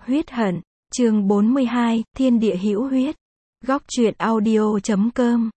Huyết hận, chương 42, thiên địa hữu huyết. Góc truyện audio.com.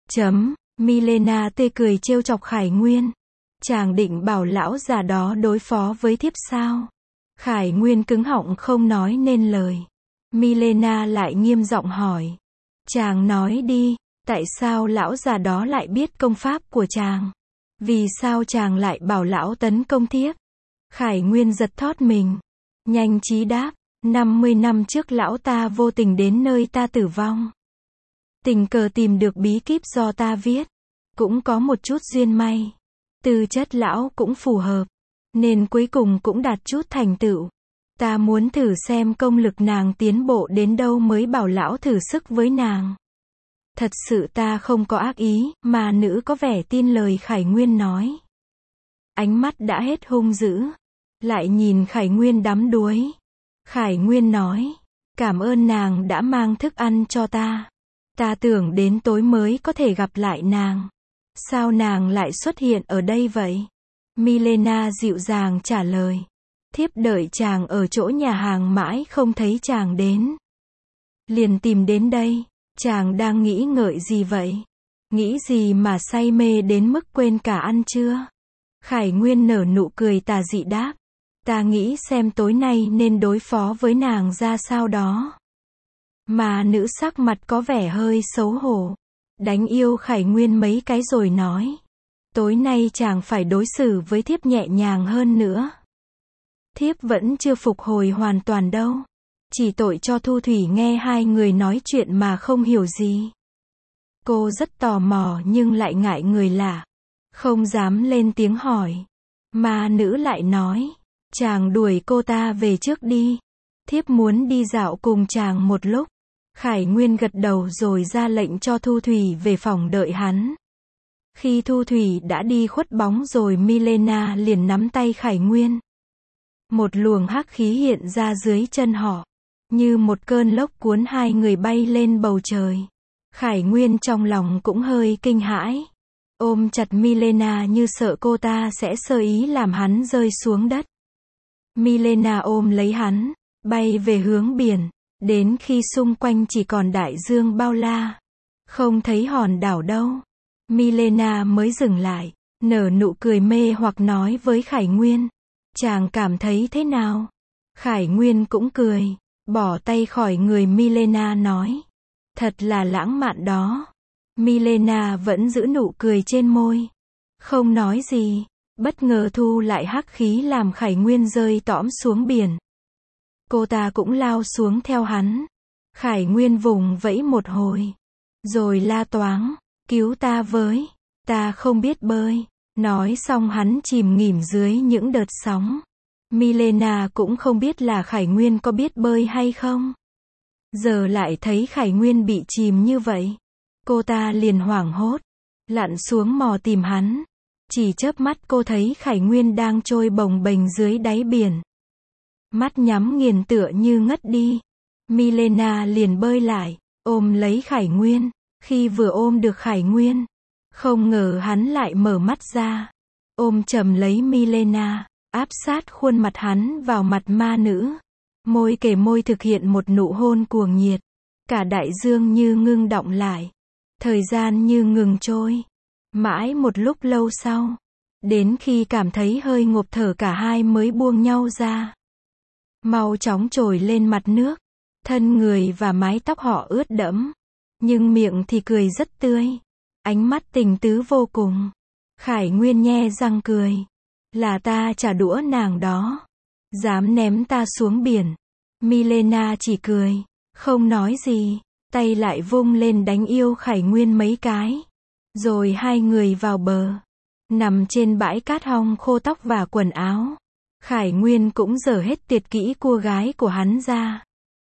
Milena tươi cười trêu chọc Khải Nguyên. Chàng định bảo lão già đó đối phó với thiếp sao? Khải Nguyên cứng họng không nói nên lời. Milena lại nghiêm giọng hỏi. Chàng nói đi, tại sao lão già đó lại biết công pháp của chàng? Vì sao chàng lại bảo lão tấn công thiếp? Khải Nguyên giật thót mình. Nhanh trí đáp, 50 năm trước lão ta vô tình đến nơi ta tử vong. Tình cờ tìm được bí kíp do ta viết. Cũng có một chút duyên may. Tư chất lão cũng phù hợp. Nên cuối cùng cũng đạt chút thành tựu. Ta muốn thử xem công lực nàng tiến bộ đến đâu mới bảo lão thử sức với nàng. Thật sự ta không có ác ý, mà nữ có vẻ tin lời Khải Nguyên nói. Ánh mắt đã hết hung dữ. Lại nhìn Khải Nguyên đắm đuối. Khải Nguyên nói, cảm ơn nàng đã mang thức ăn cho ta. Ta tưởng đến tối mới có thể gặp lại nàng. Sao nàng lại xuất hiện ở đây vậy? Milena dịu dàng trả lời. Thiếp đợi chàng ở chỗ nhà hàng mãi không thấy chàng đến. Liền tìm đến đây. Chàng đang nghĩ ngợi gì vậy? Nghĩ gì mà say mê đến mức quên cả ăn trưa? Khải Nguyên nở nụ cười tà dị đáp. Ta nghĩ xem tối nay nên đối phó với nàng ra sao đó. Mà nữ sắc mặt có vẻ hơi xấu hổ. Đánh yêu Khải Nguyên mấy cái rồi nói. Tối nay chàng phải đối xử với thiếp nhẹ nhàng hơn nữa. Thiếp vẫn chưa phục hồi hoàn toàn đâu. Chỉ tội cho Thu Thủy nghe hai người nói chuyện mà không hiểu gì. Cô rất tò mò nhưng lại ngại người lạ. Không dám lên tiếng hỏi. Mà nữ lại nói. Chàng đuổi cô ta về trước đi. Thiếp muốn đi dạo cùng chàng một lúc. Khải Nguyên gật đầu rồi ra lệnh cho Thu Thủy về phòng đợi hắn. Khi Thu Thủy đã đi khuất bóng rồi Milena liền nắm tay Khải Nguyên. Một luồng hắc khí hiện ra dưới chân họ. Như một cơn lốc cuốn hai người bay lên bầu trời. Khải Nguyên trong lòng cũng hơi kinh hãi. Ôm chặt Milena như sợ cô ta sẽ sơ ý làm hắn rơi xuống đất. Milena ôm lấy hắn, bay về hướng biển, đến khi xung quanh chỉ còn đại dương bao la. Không thấy hòn đảo đâu. Milena mới dừng lại, nở nụ cười mê hoặc nói với Khải Nguyên. Chàng cảm thấy thế nào? Khải Nguyên cũng cười, bỏ tay khỏi người Milena nói. Thật là lãng mạn đó. Milena vẫn giữ nụ cười trên môi. Không nói gì. Bất ngờ thu lại hắc khí làm Khải Nguyên rơi tõm xuống biển. Cô ta cũng lao xuống theo hắn. Khải Nguyên vùng vẫy một hồi. Rồi la toáng. Cứu ta với. Ta không biết bơi. Nói xong hắn chìm nghỉm dưới những đợt sóng. Milena cũng không biết là Khải Nguyên có biết bơi hay không. Giờ lại thấy Khải Nguyên bị chìm như vậy. Cô ta liền hoảng hốt. Lặn xuống mò tìm hắn. Chỉ chớp mắt cô thấy Khải Nguyên đang trôi bồng bềnh dưới đáy biển. Mắt nhắm nghiền tựa như ngất đi. Milena liền bơi lại, ôm lấy Khải Nguyên. Khi vừa ôm được Khải Nguyên, không ngờ hắn lại mở mắt ra. Ôm chầm lấy Milena, áp sát khuôn mặt hắn vào mặt ma nữ. Môi kề môi thực hiện một nụ hôn cuồng nhiệt. Cả đại dương như ngưng đọng lại. Thời gian như ngừng trôi. Mãi một lúc lâu sau, đến khi cảm thấy hơi ngộp thở cả hai mới buông nhau ra. Mau chóng trồi lên mặt nước, thân người và mái tóc họ ướt đẫm, nhưng miệng thì cười rất tươi, ánh mắt tình tứ vô cùng. Khải Nguyên nhe răng cười, là ta trả đũa nàng đó, dám ném ta xuống biển. Milena chỉ cười, không nói gì, tay lại vung lên đánh yêu Khải Nguyên mấy cái. Rồi hai người vào bờ. Nằm trên bãi cát hong khô tóc và quần áo. Khải Nguyên cũng dở hết tuyệt kỹ cua gái của hắn ra.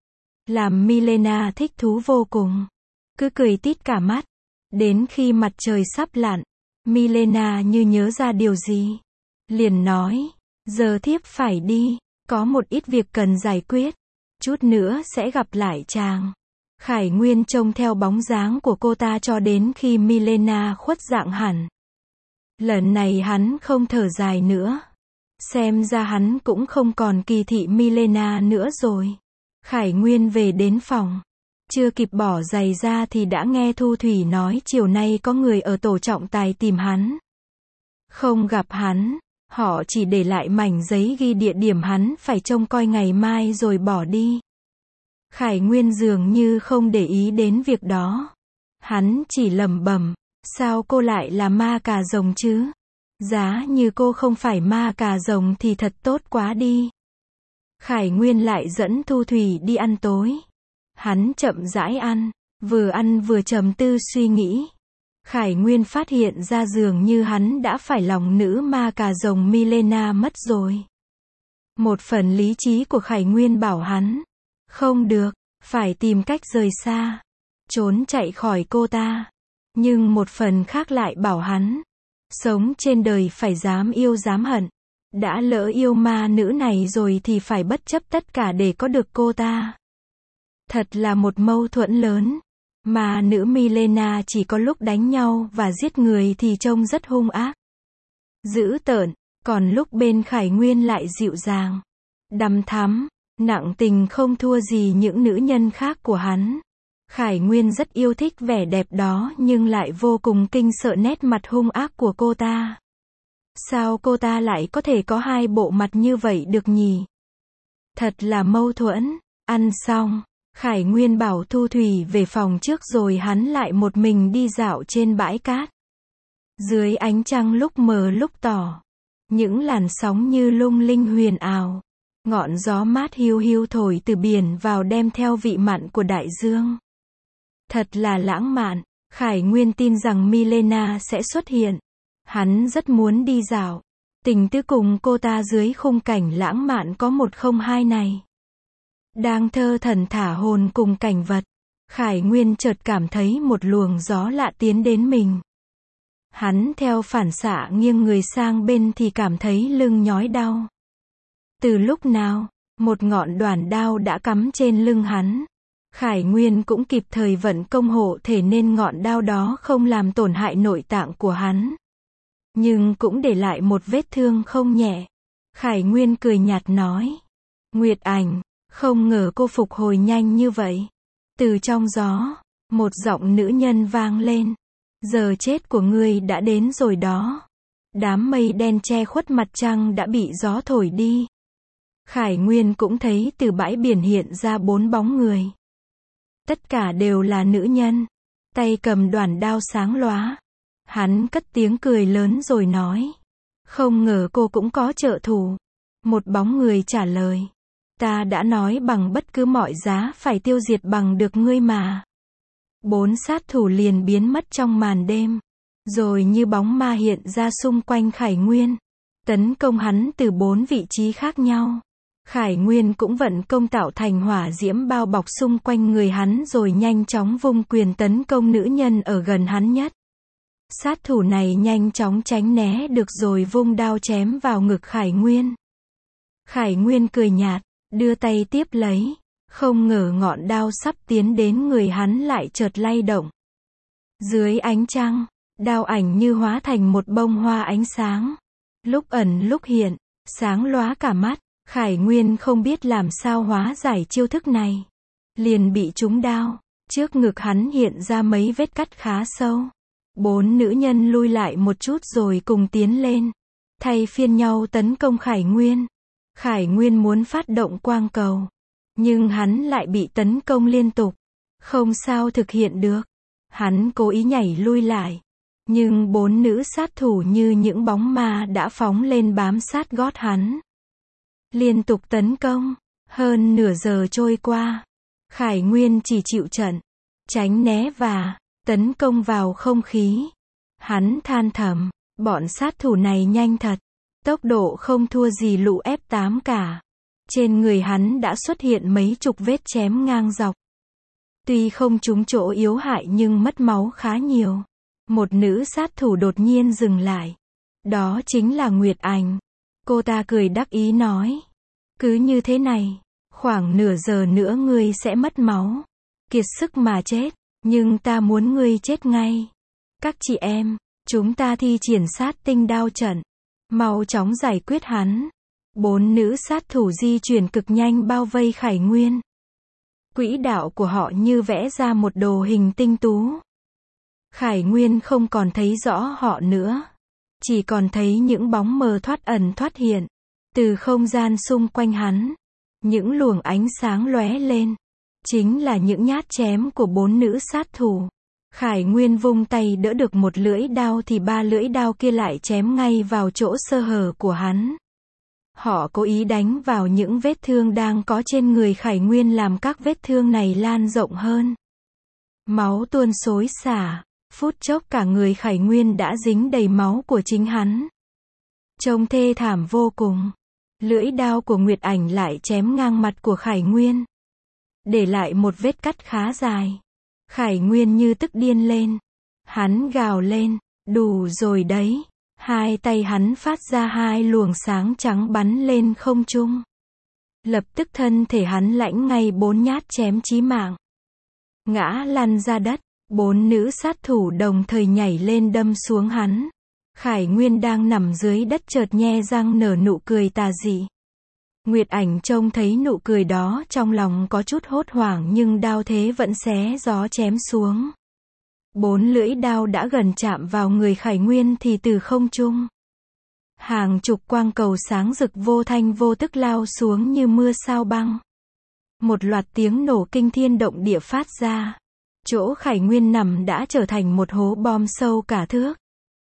Làm Milena thích thú vô cùng. Cứ cười tít cả mắt. Đến khi mặt trời sắp lặn, Milena như nhớ ra điều gì. Liền nói, giờ thiếp phải đi. Có một ít việc cần giải quyết. Chút nữa sẽ gặp lại chàng. Khải Nguyên trông theo bóng dáng của cô ta cho đến khi Milena khuất dạng hẳn. Lần này hắn không thở dài nữa. Xem ra hắn cũng không còn kỳ thị Milena nữa rồi. Khải Nguyên về đến phòng. Chưa kịp bỏ giày ra thì đã nghe Thu Thủy nói chiều nay có người ở tổ trọng tài tìm hắn. Không gặp hắn, họ chỉ để lại mảnh giấy ghi địa điểm hắn phải trông coi ngày mai rồi bỏ đi. Khải Nguyên dường như không để ý đến việc đó. Hắn chỉ lẩm bẩm, sao cô lại là ma cà rồng chứ? Giá như cô không phải ma cà rồng thì thật tốt quá đi. Khải Nguyên lại dẫn Thu Thủy đi ăn tối. Hắn chậm rãi ăn vừa trầm tư suy nghĩ. Khải Nguyên phát hiện ra dường như hắn đã phải lòng nữ ma cà rồng Milena mất rồi. Một phần lý trí của Khải Nguyên bảo hắn, không được, phải tìm cách rời xa, trốn chạy khỏi cô ta. Nhưng một phần khác lại bảo hắn, sống trên đời phải dám yêu dám hận. Đã lỡ yêu ma nữ này rồi thì phải bất chấp tất cả để có được cô ta. Thật là một mâu thuẫn lớn. Ma nữ Milena chỉ có lúc đánh nhau và giết người thì trông rất hung ác, dữ tợn, còn lúc bên Khải Nguyên lại dịu dàng, đằm thắm, nặng tình không thua gì những nữ nhân khác của hắn. Khải Nguyên rất yêu thích vẻ đẹp đó nhưng lại vô cùng kinh sợ nét mặt hung ác của cô ta. Sao cô ta lại có thể có hai bộ mặt như vậy được nhỉ? Thật là mâu thuẫn. Ăn xong, Khải Nguyên bảo Thu Thủy về phòng trước rồi hắn lại một mình đi dạo trên bãi cát. Dưới ánh trăng lúc mờ lúc tỏ, những làn sóng như lung linh huyền ảo, ngọn gió mát hiu hiu thổi từ biển vào đem theo vị mặn của đại dương. Thật là lãng mạn. Khải Nguyên tin rằng Milena sẽ xuất hiện. Hắn rất muốn đi dạo, tình tứ cùng cô ta dưới khung cảnh lãng mạn có một không hai này. Đang thơ thẩn thả hồn cùng cảnh vật, Khải Nguyên chợt cảm thấy một luồng gió lạ tiến đến mình. Hắn theo phản xạ nghiêng người sang bên thì cảm thấy lưng nhói đau. Từ lúc nào, một ngọn đoản đao đã cắm trên lưng hắn. Khải Nguyên cũng kịp thời vận công hộ thể nên ngọn đao đó không làm tổn hại nội tạng của hắn. Nhưng cũng để lại một vết thương không nhẹ. Khải Nguyên cười nhạt nói, Nguyệt Ảnh, không ngờ cô phục hồi nhanh như vậy. Từ trong gió, một giọng nữ nhân vang lên. Giờ chết của ngươi đã đến rồi đó. Đám mây đen che khuất mặt trăng đã bị gió thổi đi. Khải Nguyên cũng thấy từ bãi biển hiện ra 4 bóng người. Tất cả đều là nữ nhân, tay cầm đoản đao sáng lóa. Hắn cất tiếng cười lớn rồi nói, không ngờ cô cũng có trợ thủ. Một bóng người trả lời, ta đã nói bằng bất cứ mọi giá phải tiêu diệt bằng được ngươi mà. 4 sát thủ liền biến mất trong màn đêm, rồi như bóng ma hiện ra xung quanh Khải Nguyên, tấn công hắn từ 4 vị trí khác nhau. Khải Nguyên cũng vận công tạo thành hỏa diễm bao bọc xung quanh người hắn rồi nhanh chóng vung quyền tấn công nữ nhân ở gần hắn nhất. Sát thủ này nhanh chóng tránh né được rồi vung đao chém vào ngực Khải Nguyên. Khải Nguyên cười nhạt, đưa tay tiếp lấy. Không ngờ ngọn đao sắp tiến đến người hắn lại chợt lay động. Dưới ánh trăng, đao ảnh như hóa thành một bông hoa ánh sáng. Lúc ẩn lúc hiện, sáng lóa cả mắt. Khải Nguyên không biết làm sao hóa giải chiêu thức này. Liền bị trúng đao. Trước ngực hắn hiện ra mấy vết cắt khá sâu. 4 nữ nhân lui lại một chút rồi cùng tiến lên. Thay phiên nhau tấn công Khải Nguyên. Khải Nguyên muốn phát động quang cầu. Nhưng hắn lại bị tấn công liên tục. Không sao thực hiện được. Hắn cố ý nhảy lui lại. Nhưng 4 nữ sát thủ như những bóng ma đã phóng lên bám sát gót hắn. Liên tục tấn công. Hơn nửa giờ trôi qua. Khải Nguyên chỉ chịu trận. Tránh né và tấn công vào không khí. Hắn than thầm. Bọn sát thủ này nhanh thật. Tốc độ không thua gì lũ F8 cả. Trên người hắn đã xuất hiện mấy chục vết chém ngang dọc. Tuy không trúng chỗ yếu hại nhưng mất máu khá nhiều. Một nữ sát thủ đột nhiên dừng lại. Đó chính là Nguyệt Ảnh. Cô ta cười đắc ý nói. Cứ như thế này, khoảng nửa giờ nữa ngươi sẽ mất máu. Kiệt sức mà chết. Nhưng ta muốn ngươi chết ngay. Các chị em, chúng ta thi triển sát tinh đao trận. Mau chóng giải quyết hắn. 4 nữ sát thủ di chuyển cực nhanh bao vây Khải Nguyên. Quỹ đạo của họ như vẽ ra một đồ hình tinh tú. Khải Nguyên không còn thấy rõ họ nữa. Chỉ còn thấy những bóng mờ thoát ẩn thoát hiện. Từ không gian xung quanh hắn. Những luồng ánh sáng lóe lên. Chính là những nhát chém của 4 nữ sát thủ. Khải Nguyên vung tay đỡ được một lưỡi đao thì 3 lưỡi đao kia lại chém ngay vào chỗ sơ hở của hắn. Họ cố ý đánh vào những vết thương đang có trên người Khải Nguyên làm các vết thương này lan rộng hơn. Máu tuôn xối xả, phút chốc cả người Khải Nguyên đã dính đầy máu của chính hắn. Trông thê thảm vô cùng. Lưỡi đao của Nguyệt Ảnh lại chém ngang mặt của Khải Nguyên, để lại một vết cắt khá dài. Khải Nguyên như tức điên lên. Hắn gào lên, đủ rồi đấy. Hai tay hắn phát ra 2 luồng sáng trắng bắn lên không trung. Lập tức thân thể hắn lãnh ngay 4 nhát chém chí mạng. Ngã lăn ra đất, 4 nữ sát thủ đồng thời nhảy lên đâm xuống hắn. Khải Nguyên đang nằm dưới đất chợt nhe răng nở nụ cười tà dị. Nguyệt Ảnh trông thấy nụ cười đó trong lòng có chút hốt hoảng nhưng đao thế vẫn xé gió chém xuống. 4 lưỡi đao đã gần chạm vào người Khải Nguyên thì từ không trung. Hàng chục quang cầu sáng rực vô thanh vô tức lao xuống như mưa sao băng. Một loạt tiếng nổ kinh thiên động địa phát ra. Chỗ Khải Nguyên nằm đã trở thành một hố bom sâu cả thước.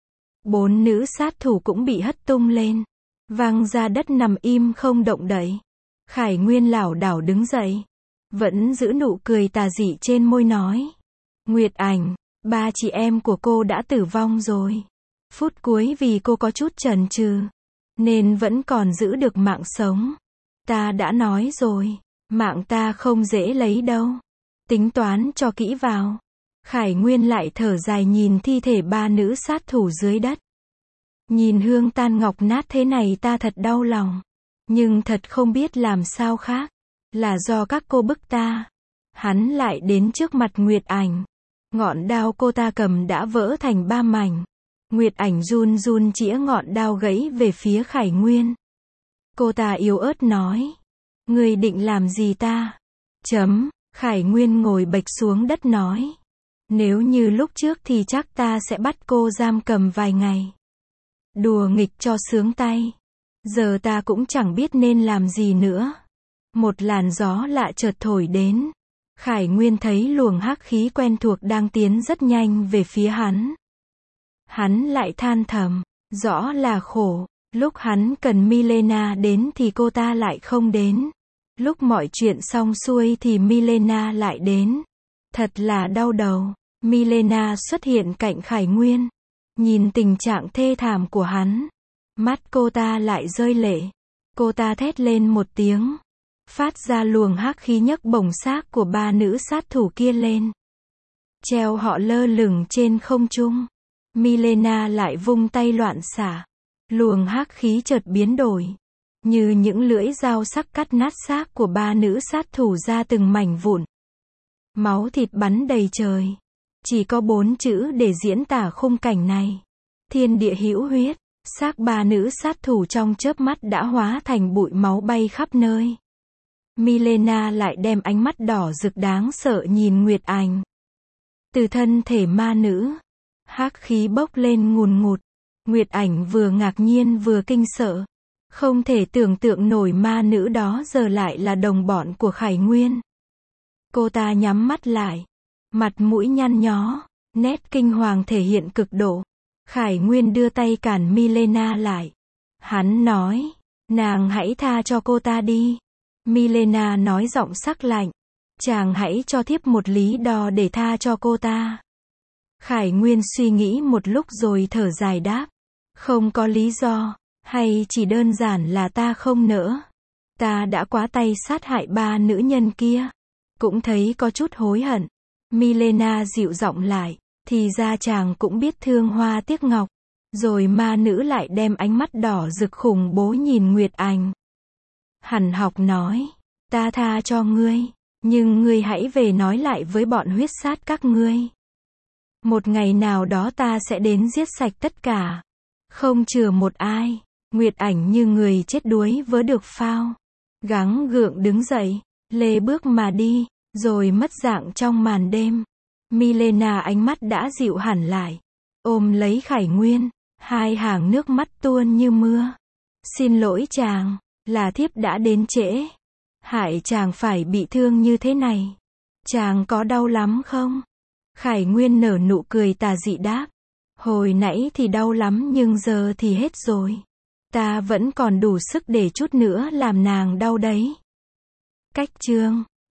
4 nữ sát thủ cũng bị hất tung lên. Văng ra đất nằm im không động đậy. Khải Nguyên lảo đảo đứng dậy. Vẫn giữ nụ cười tà dị trên môi nói. Nguyệt Ảnh, 3 chị em của cô đã tử vong rồi. Phút cuối vì cô có chút chần chừ, nên vẫn còn giữ được mạng sống. Ta đã nói rồi, mạng ta không dễ lấy đâu. Tính toán cho kỹ vào. Khải Nguyên lại thở dài nhìn thi thể 3 nữ sát thủ dưới đất. Nhìn hương tan ngọc nát thế này ta thật đau lòng. Nhưng thật không biết làm sao khác. Là do các cô bức ta. Hắn lại đến trước mặt Nguyệt Ảnh. Ngọn đao cô ta cầm đã vỡ thành 3 mảnh. Nguyệt Ảnh run run chĩa ngọn đao gãy về phía Khải Nguyên. Cô ta yếu ớt nói. Ngươi định làm gì ta? Khải Nguyên ngồi bệch xuống đất nói. Nếu như lúc trước thì chắc ta sẽ bắt cô giam cầm vài ngày. Đùa nghịch cho sướng tay. Giờ ta cũng chẳng biết nên làm gì nữa. Một làn gió lạ chợt thổi đến. Khải Nguyên thấy luồng hắc khí quen thuộc đang tiến rất nhanh về phía hắn. Hắn lại than thầm, rõ là khổ, lúc hắn cần Milena đến thì cô ta lại không đến. Lúc mọi chuyện xong xuôi thì Milena lại đến. Thật là đau đầu. Milena xuất hiện cạnh Khải Nguyên. Nhìn tình trạng thê thảm của hắn. Mắt cô ta lại rơi lệ. Cô ta thét lên một tiếng. Phát ra luồng hắc khí nhấc bổng xác của 3 nữ sát thủ kia lên. Treo họ lơ lửng trên không trung. Milena lại vung tay loạn xả. Luồng hắc khí chợt biến đổi. Như những lưỡi dao sắc cắt nát xác của 3 nữ sát thủ ra từng mảnh vụn. Máu thịt bắn đầy trời. Chỉ có 4 chữ để diễn tả khung cảnh này. Thiên địa hữu huyết. Xác 3 nữ sát thủ trong chớp mắt đã hóa thành bụi máu bay khắp nơi. Milena lại đem ánh mắt đỏ rực đáng sợ nhìn Nguyệt Ảnh. Từ thân thể ma nữ, hắc khí bốc lên ngùn ngụt. Nguyệt Ảnh vừa ngạc nhiên vừa kinh sợ. Không thể tưởng tượng nổi ma nữ đó giờ lại là đồng bọn của Khải Nguyên. Cô ta nhắm mắt lại. Mặt mũi nhăn nhó, nét kinh hoàng thể hiện cực độ. Khải Nguyên đưa tay cản Milena lại. Hắn nói, nàng hãy tha cho cô ta đi. Milena nói giọng sắc lạnh. Chàng hãy cho thiếp một lý do để tha cho cô ta. Khải Nguyên suy nghĩ một lúc rồi thở dài đáp. Không có lý do, hay chỉ đơn giản là ta không nỡ. Ta đã quá tay sát hại 3 nữ nhân kia. Cũng thấy có chút hối hận. Milena dịu giọng lại. Thì ra chàng cũng biết thương hoa tiếc ngọc. Rồi ma nữ lại đem ánh mắt đỏ rực khủng bố nhìn Nguyệt Ảnh. Hằn học nói. Ta tha cho ngươi. Nhưng ngươi hãy về nói lại với bọn huyết sát các ngươi. Một ngày nào đó ta sẽ đến giết sạch tất cả. Không chừa một ai. Nguyệt Ảnh như người chết đuối vớ được phao. Gắng gượng đứng dậy. Lê bước mà đi. rồi mất dạng trong màn đêm. Milena ánh mắt đã dịu hẳn lại, ôm lấy Khải Nguyên, hai hàng nước mắt tuôn như mưa. Xin lỗi chàng, là thiếp đã đến trễ, hại chàng phải bị thương như thế này. Chàng có đau lắm không? Khải Nguyên nở nụ cười tà dị đáp. Hồi nãy thì đau lắm nhưng giờ thì hết rồi. Ta vẫn còn đủ sức để chút nữa làm nàng đau đấy. Cách chương